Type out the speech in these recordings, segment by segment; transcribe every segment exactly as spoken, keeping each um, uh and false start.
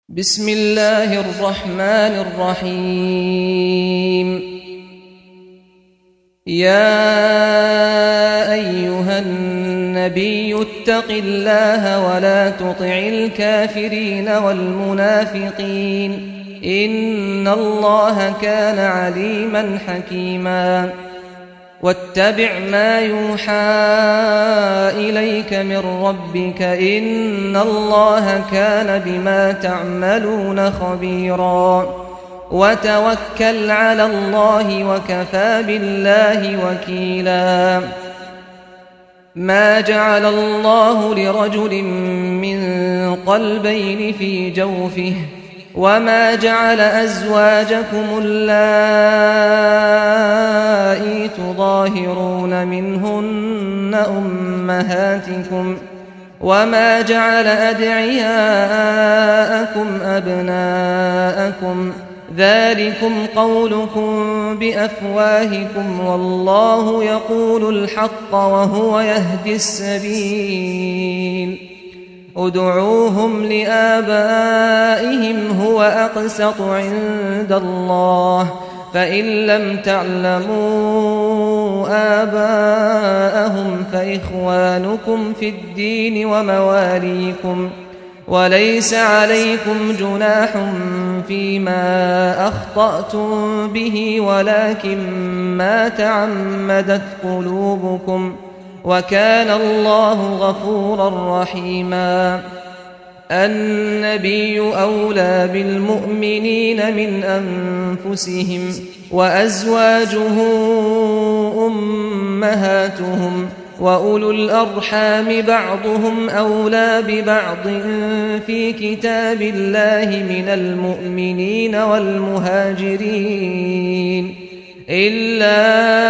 بسم الله الرحمن الرحيم. يا أيها النبي اتق الله ولا تطع الكافرين والمنافقين إن الله كان عليما حكيما. واتبع ما يوحى إليك من ربك إن الله كان بما تعملون خبيرا. وتوكل على الله وكفى بالله وكيلا. ما جعل الله لرجل من قلبين في جوفه وما جعل أزواجكم اللائي تظاهرون منهن أمهاتكم وما جعل أدعياءكم أبناءكم ذلكم قولكم بأفواهكم والله يقول الحق وهو يهدي السبيل. ادعوهم لآبائهم هو أقسط عند الله فإن لم تعلموا آباءهم فإخوانكم في الدين ومواليكم وليس عليكم جناح فيما أخطأتم به ولكن ما تعمدت قلوبكم وكان الله غفورا رحيما. النبي أولى بالمؤمنين من أنفسهم وأزواجه أمهاتهم وأولو الأرحام بعضهم أولى ببعض في كتاب الله من المؤمنين والمهاجرين إلا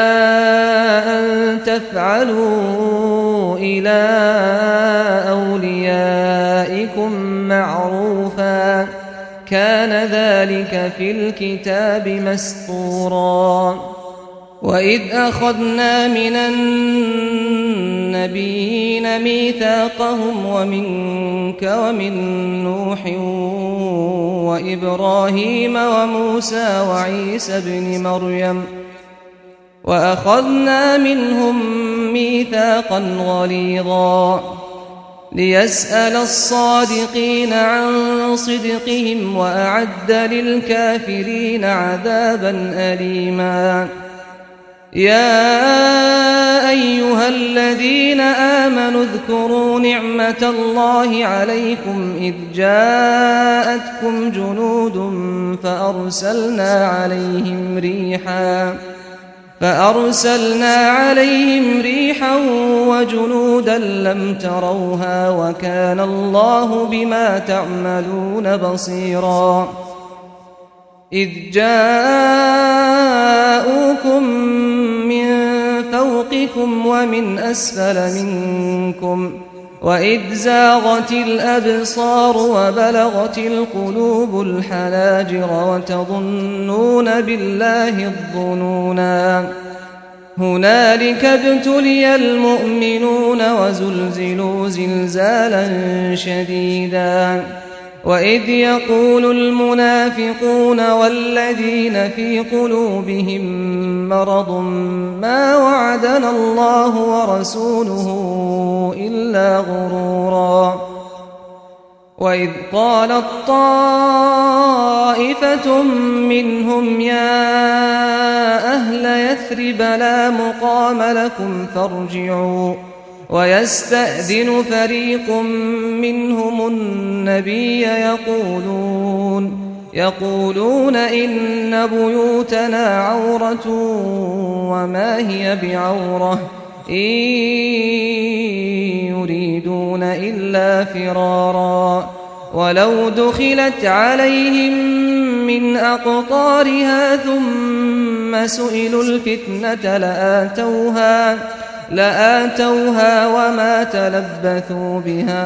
أن تفعلوا إلى أوليائكم معروفا كان ذلك في الكتاب مسطورا. وإذ أخذنا من النبيين ميثاقهم ومنك ومن نوح وإبراهيم وموسى وعيسى بن مريم وأخذنا منهم ميثاقا غليظا ليسأل الصادقين عن صدقهم وأعد للكافرين عذابا أليما. يا أيها الذين آمنوا اذكروا نعمة الله عليكم إذ جاءتكم جنود فأرسلنا عليهم ريحا فأرسلنا عليهم ريحا وجنودا لم تروها وكان الله بما تعملون بصيرا. إذ جاءوكم من فوقكم ومن أسفل منكم وإذ زاغت الأبصار وبلغت القلوب الحناجر وتظنون بالله الظنونا. هنالك ابتلي المؤمنون وزلزلوا زلزالا شديدا. وإذ يقول المنافقون والذين في قلوبهم مرض ما وعدنا الله ورسوله إلا غرورا. وإذ قالت طائفة منهم يا أهل يثرب لا مقام لكم فارجعوا ويستأذن فريق منهم النبي يقولون يقولون إن بيوتنا عورة وما هي بعورة إن يريدون إلا فرارا. ولو دخلت عليهم من أقطارها ثم سئلوا الفتنة لآتوها لآتوها وما تلبثوا بها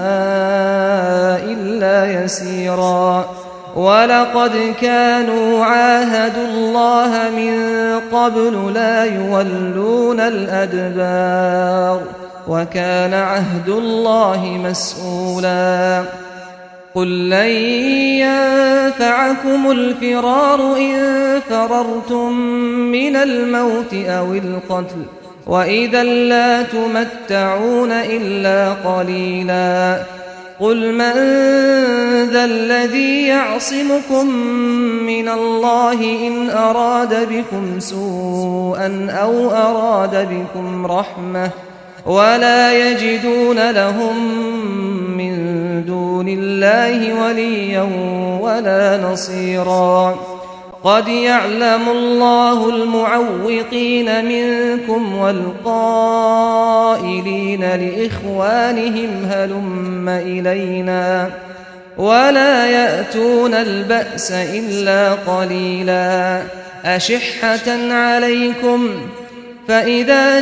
إلا يسيرا. ولقد كانوا عاهدوا الله من قبل لا يولون الأدبار وكان عهد الله مسؤولا. قل لن ينفعكم الفرار إن فررتم من الموت أو القتل وإذا لا تمتعون إلا قليلا قل من ذا الذي يعصمكم من الله إن أراد بكم سوءا أو أراد بكم رحمة ولا يجدون لهم من دون الله وليا ولا نصيرا قد يعلم الله المعوقين منكم والقائلين لإخوانهم هلم إلينا ولا يأتون البأس إلا قليلا أشحة عليكم فإذا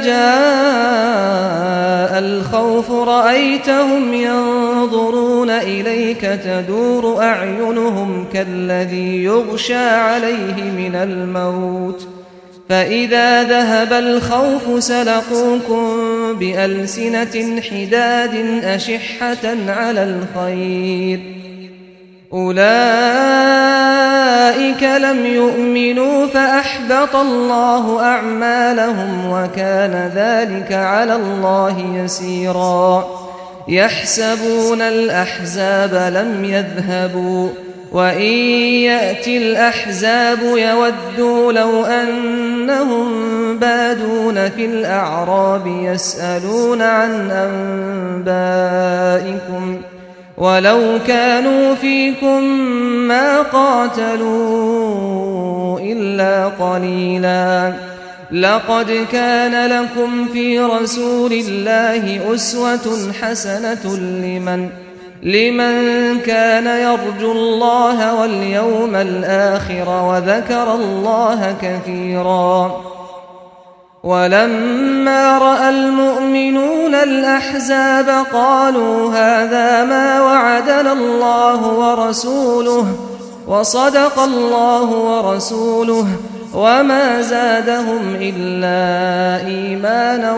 جاء الخوف رأيتهم ينظرون إليك تدور أعينهم كالذي يغشى عليه من الموت فإذا ذهب الخوف سلقوكم بألسنة حداد أشحة على الخير أولئك لم يؤمنوا فأحبط الله أعمالهم وكان ذلك على الله يسيرا يحسبون الأحزاب لم يذهبوا وإن يأتي الأحزاب يودوا لو أنهم بادون في الأعراب يسألون عن أنبائكم ولو كانوا فيكم ما قاتلوا إلا قليلا لقد كان لكم في رسول الله أسوة حسنة لمن لمن كان يرجو الله واليوم الآخر وذكر الله كثيرا ولما رأى المؤمنون الأحزاب قالوا هذا ما وعدنا الله ورسوله وصدق الله ورسوله وما زادهم إلا إيمانا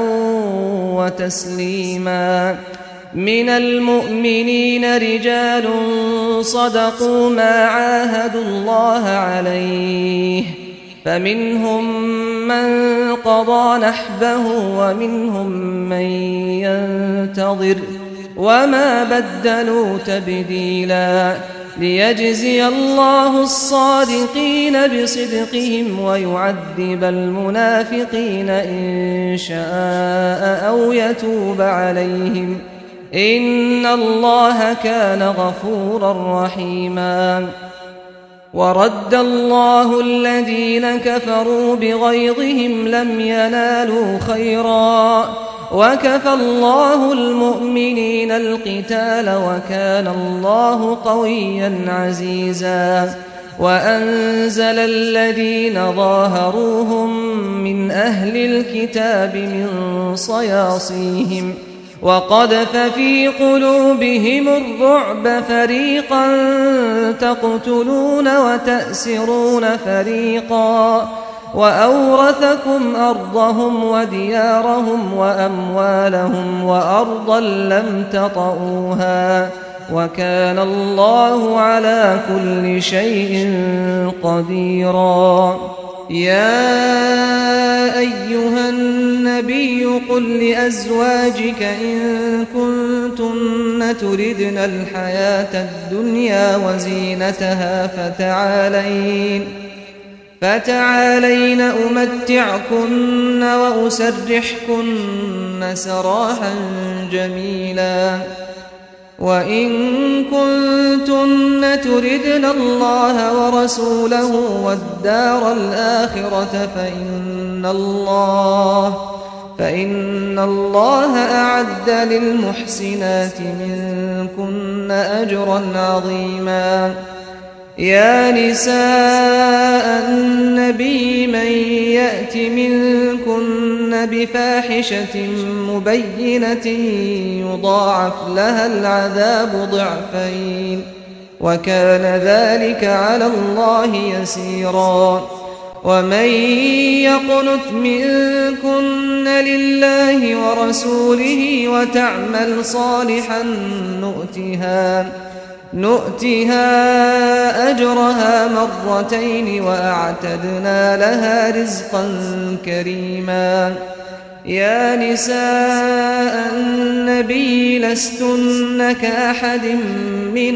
وتسليما من المؤمنين رجال صدقوا ما عاهدوا الله عليه فمنهم من قضى نحبه ومنهم من ينتظر وما بدلوا تبديلا ليجزي الله الصادقين بصدقهم ويعذب المنافقين إن شاء أو يتوب عليهم إن الله كان غفورا رحيما ورد الله الذين كفروا بغيظهم لم ينالوا خيرا وكفى الله المؤمنين القتال وكان الله قويا عزيزا وأنزل الذين ظاهروهم من أهل الكتاب من صياصيهم وقذف في قلوبهم الرعب فريقا تقتلون وتأسرون فريقا وأورثكم أرضهم وديارهم وأموالهم وأرضا لم تطئوها وكان الله على كل شيء قديرا يا أيها النبي قل لأزواجك إن كنتن تردن الحياة الدنيا وزينتها فتعالين فتعالين أمتعكن وأسرحكن سراحا جميلا وإن كنتن تردن الله ورسوله والدار الآخرة فإن الله فإن الله أعد للمحسنات منكن أجرا عظيما يا نساء النبي من يأت منكن بفاحشة مبينة يضاعف لها العذاب ضعفين وكان ذلك على الله يسيرا ومن يقنت منكن لله ورسوله وتعمل صالحا نؤتها نؤتها أجرها مرتين وأعتدنا لها رزقا كريما. يا نساء النبي لستن كأحد من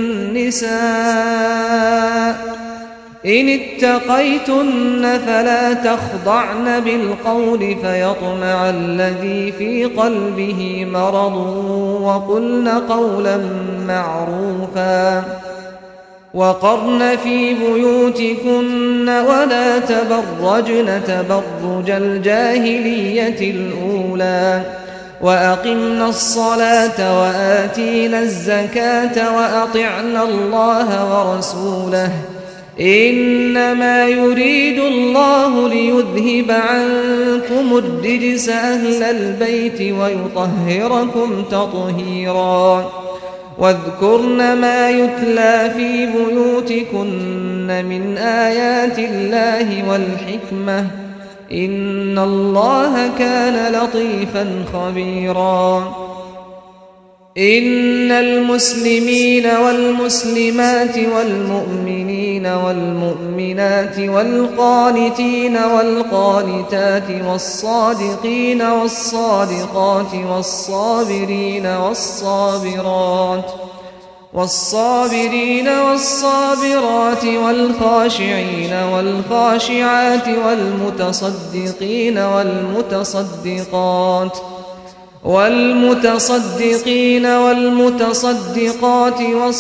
النساء إن اتقيتن فلا تخضعن بالقول فيطمع الذي في قلبه مرض وقلن قولا معروفا. وقرن في بيوتكن ولا تبرجن تبرج الجاهلية الأولى وأقمنا الصلاة وآتينا الزكاة وأطعنا الله ورسوله إنما يريد الله ليذهب عنكم الرجس أهل البيت ويطهركم تطهيرا. واذكرن ما يتلى في بيوتكن من آيات الله والحكمة إن الله كان لطيفا خبيرا. إن المسلمين والمسلمات والمؤمنين والمؤمنات والقانتين والقانتات والصادقين والصادقات والصابرين والصابرات والصابرين والصابرات والخاشعين والخاشعات والمتصدقين والمتصدقات والمتصدقين والمتصدقات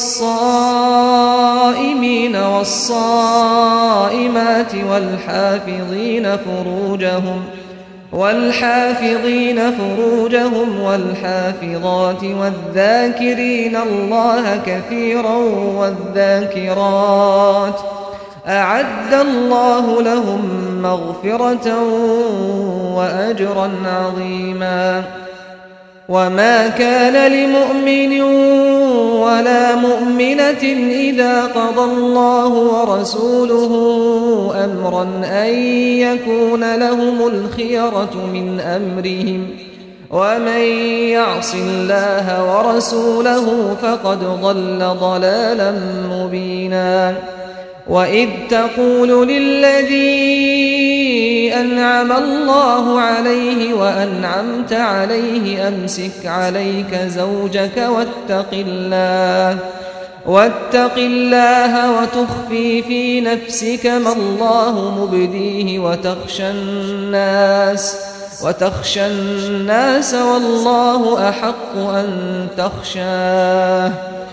والصائمين والصائمات والحافظين فروجهم والحافظين فروجهم والحافظات والذاكرين الله كثيرا والذاكرات أعد الله لهم مغفرة وأجرا عظيما. وما كان لمؤمن ولا مؤمنة إذا قضى الله ورسوله أمرا أن يكون لهم الخيرة من أمرهم ومن يعص الله ورسوله فقد ضل ضلالا مبينا. وإذ تقول للذي أنعم الله عليه وأنعمت عليه أمسك عليك زوجك واتق الله واتق الله وتخفي في نفسك ما الله مبديه وتخشى الناس وتخشى الناس والله أحق أن تخشاه.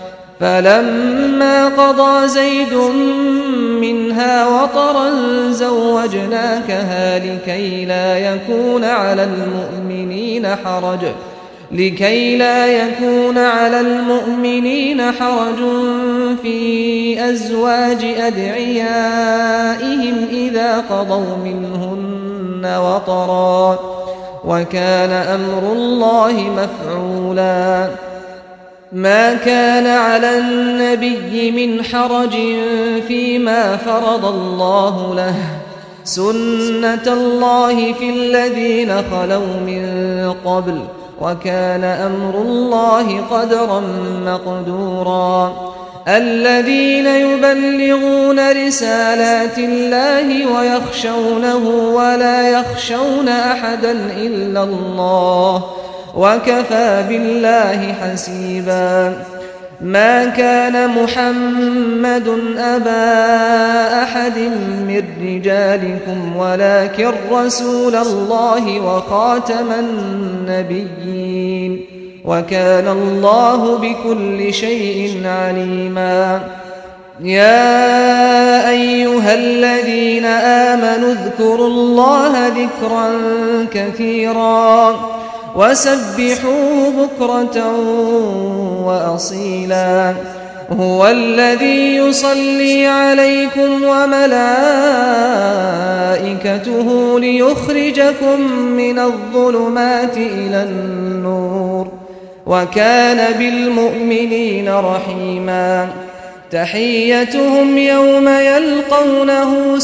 فلما قضى زيد منها وطرا زوجناكها لكي لا يكون على المؤمنين حرج لكي لا يكون على المؤمنين حرج في أزواج أدعيائهم إذا قضوا منهن وطرا وكان أمر الله مفعولا. ما كان على النبي من حرج فيما فرض الله له سنة الله في الذين خلوا من قبل وكان أمر الله قدرا مقدورا. الذين يبلغون رسالات الله ويخشونه ولا يخشون أحدا إلا الله وكفى بالله حسيبا. ما كان محمد أبا أحد من رجالكم ولكن رسول الله وخاتم النبيين وكان الله بكل شيء عليما. يا أيها الذين آمنوا اذكروا الله ذكرا كثيرا وسبحوه بكرة وأصيلا. هو الذي يصلي عليكم وملائكته ليخرجكم من الظلمات إلى النور وكان بالمؤمنين رحيما. تحيتهم يوم يلقونه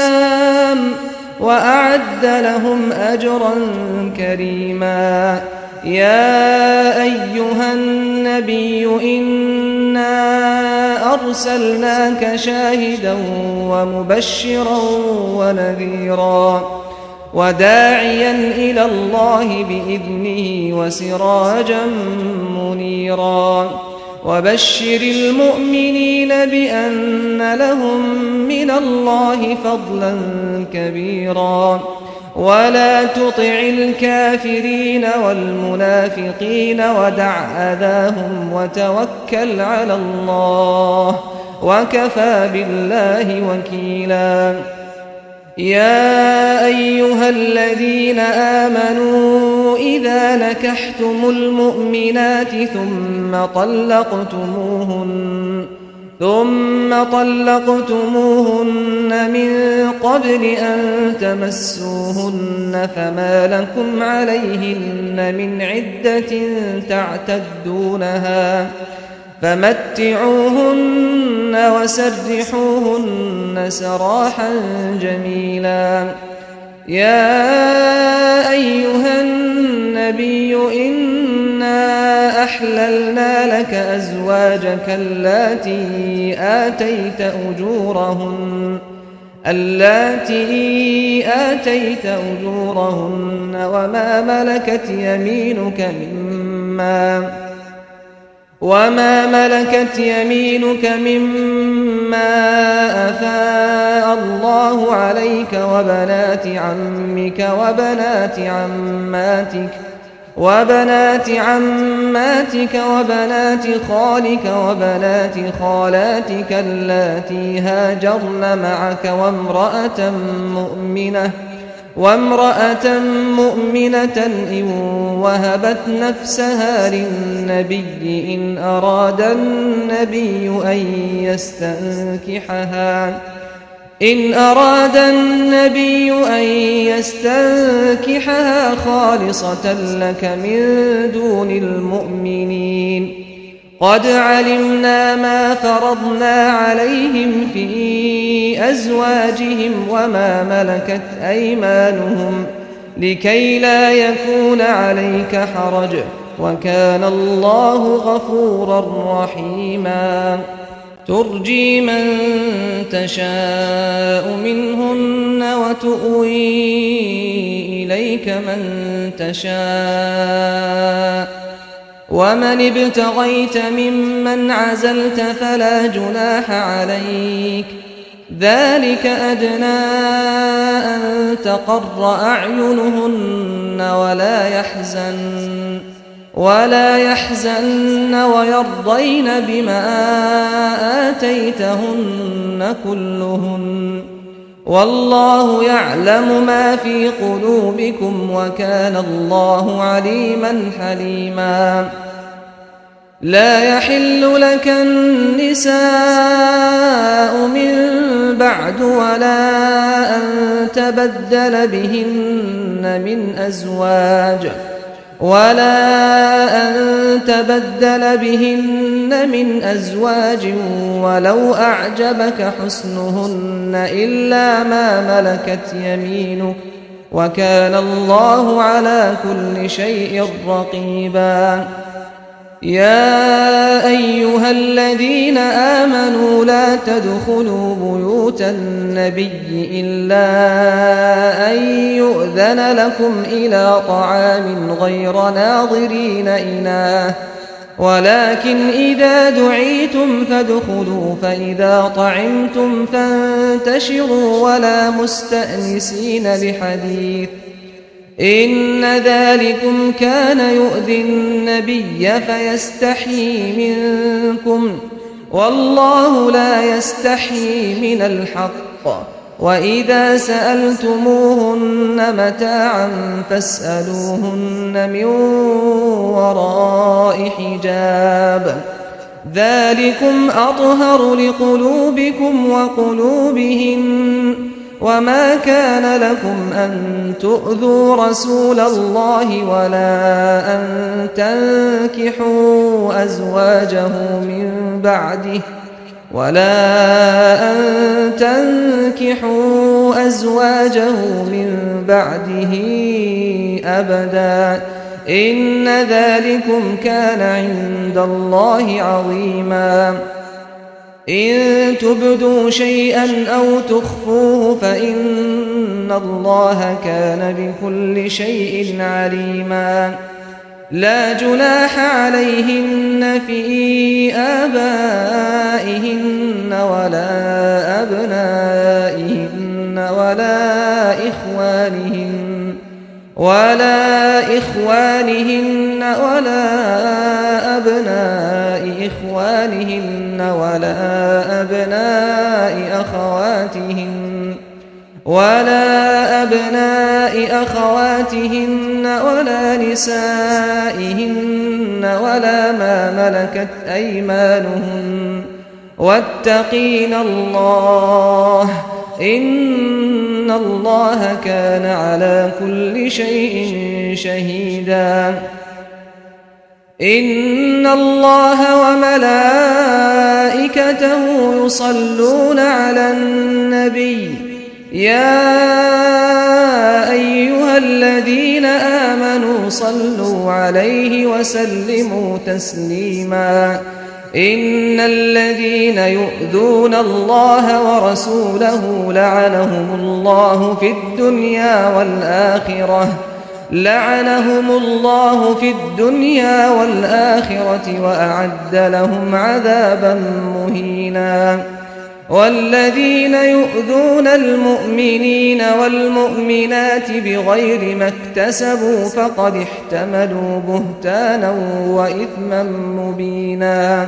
سلام وأعد لهم أجرا كريما. يا أيها النبي إنا أرسلناك شاهدا ومبشرا ونذيرا وداعيا إلى الله بإذنه وسراجا منيرا وبشر المؤمنين بأن لهم من الله فضلا كبيرا ولا تطع الكافرين والمنافقين ودع أذاهم وتوكل على الله وكفى بالله وكيلا يا أيها الذين آمنوا إذا نكحتم المؤمنات ثم طلقتموهن ثم طلقتموهن من قبل أن تمسوهن فما لكم عليهن من عدة تعتدونها فمتعوهن وسرحوهن سراحا جميلا يا أيها النبي إنا أحللنا لك أزواجك اللاتي آتيت أجورهن اللاتي آتيت أجورهن وما ملكت يمينك مما وما ملكت يمينك مما أفاء الله عليك وبنات عمك وبنات عماتك وبنات عماتك وبنات خالك وبنات خالاتك اللاتي هاجرن معك وامرأة مؤمنة وامرأة مؤمنة إن وهبت نفسها للنبي إن أراد النبي أن يستنكحها إن أراد النبي أن يستنكحها خالصة لك من دون المؤمنين قد علمنا ما فرضنا عليهم في أزواجهم وما ملكت أيمانهم لكي لا يكون عليك حرج وكان الله غفورا رحيما ترجي من تشاء منهن وتؤوي إليك من تشاء ومن ابتغيت ممن عزلت فلا جناح عليك ذلك أدنى أن تقر أعينهن ولا يحزن ولا يحزن ويرضين بما آتيتهن كلهن والله يعلم ما في قلوبكم وكان الله عليما حليما لا يحل لك النساء من بعد ولا أن تبدل بهن من أزواج ولا أن تبدل بهن من أزواج ولو أعجبك حسنهن إلا ما ملكت يمينك وكان الله على كل شيء رقيبا يا أيها الذين آمنوا لا تدخلوا بيوت النبي إلا أن يؤذن لكم إلى طعام غير ناظرين إناه ولكن إذا دعيتم فادخلوا فإذا طعمتم فانتشروا ولا مستأنسين لحديث إن ذلكم كان يؤذي النبي فيستحيي منكم والله لا يستحيي من الحق وإذا سألتموهن متاعا فاسألوهن من وراء حجاب ذلكم أطهر لقلوبكم وقلوبهن وما كان لكم أن تؤذوا رسول الله ولا أن تنكحوا أزواجه من بعده ولا أن تنكحوا أزواجه من بعده أبدا إن ذلكم كان عند الله عظيما إن تبدوا شيئا أو تخفوه فإن الله كان بكل شيء عليما لا جناح عليهن في آبائهن ولا أبنائهن ولا إخوانهن ولا إخوانهن ولا أبناء إخوانهن ولا أبناء أخواتهن ولا أبناء أخواتهن ولا نسائهن ولا ما ملكت أيمانهن واتقين الله إن الله كان على كل شيء شهيدا إن الله وملائكته يصلون على النبي يا أيها الذين آمنوا صلوا عليه وسلموا تسليما إن الذين يؤذون الله ورسوله لعنهم الله في الدنيا والآخرة لعنهم الله في الدنيا والآخرة وأعد لهم عذابا مهينا والذين يؤذون المؤمنين والمؤمنات بغير ما اكتسبوا فقد احتملوا بهتانا وإثما مبينا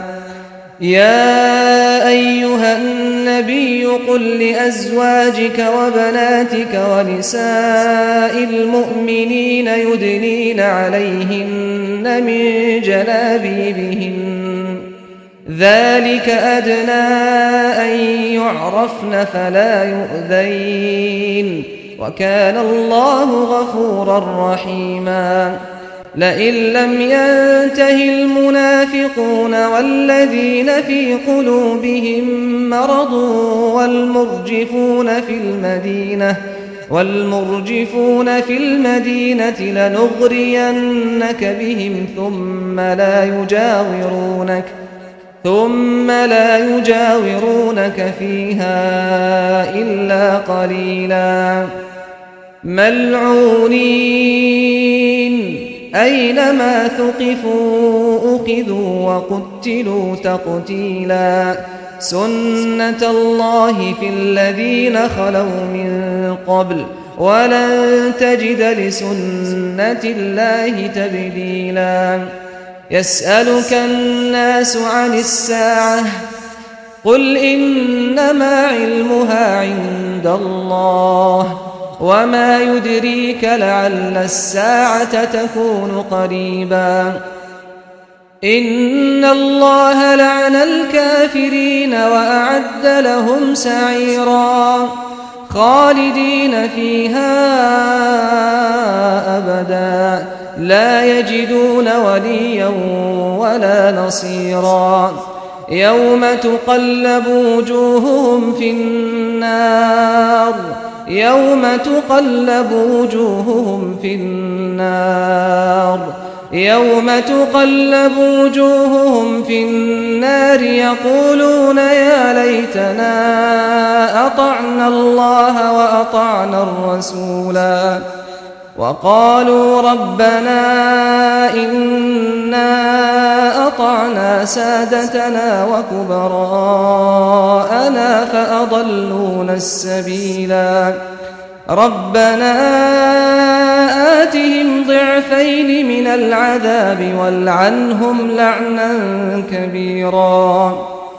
يا أيها النبي قل لأزواجك وبناتك ونساء المؤمنين يدنين عليهن من جلابيبهن ذلك أدنى أن يعرفن فلا يؤذين وكان الله غفورا رحيما لئن لم ينته المنافقون والذين في قلوبهم مرض والمرجفون في المدينة والمرجفون في المدينة لنغرينك بهم ثم لا يجاورونك ثم لا يجاورونك فيها إلا قليلا ملعونين أينما ثقفوا أخذوا وقتلوا تقتيلا سنة الله في الذين خلوا من قبل ولن تجد لسنة الله تبديلا يسألك الناس عن الساعة قل إنما علمها عند الله وما يدريك لعل الساعة تكون قريبا إن الله لعن الكافرين وأعد لهم سعيرا خالدين فيها أبدا لا يجدون وليا ولا نصيرا يوم تقلب وجوههم في النار يوم تقلب وجوههم في النار يوم تقلب وجوههم في النار يقولون يا ليتنا أطعنا الله وأطعنا الرسولا وقالوا ربنا إنا أطعنا سادتنا وكبراءنا فأضلونا السبيلا ربنا آتهم ضعفين من العذاب والعنهم لعنا كبيرا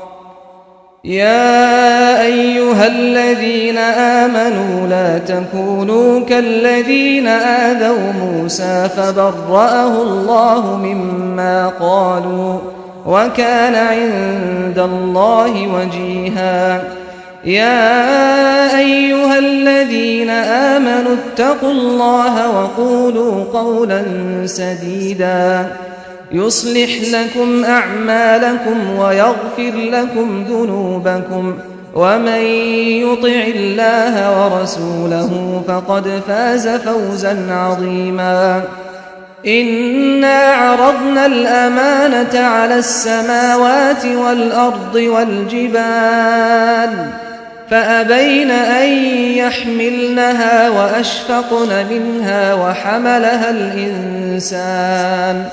يا أيها الذين آمنوا لا تكونوا كالذين آذوا موسى فبرأه الله مما قالوا وكان عند الله وجيها يا أيها الذين آمنوا اتقوا الله وقولوا قولا سديدا يصلح لكم أعمالكم ويغفر لكم ذنوبكم ومن يطع الله ورسوله فقد فاز فوزا عظيما إنا عرضنا الأمانة على السماوات والأرض والجبال فأبين أن يحملنها وأشفقن منها وحملها الإنسان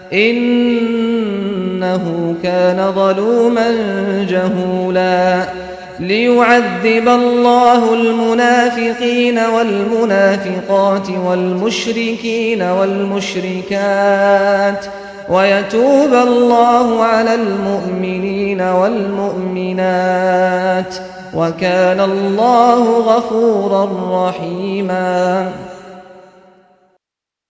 إنه كان ظلوما جهولا ليعذب الله المنافقين والمنافقات والمشركين والمشركات ويتوب الله على المؤمنين والمؤمنات وكان الله غفورا رحيما.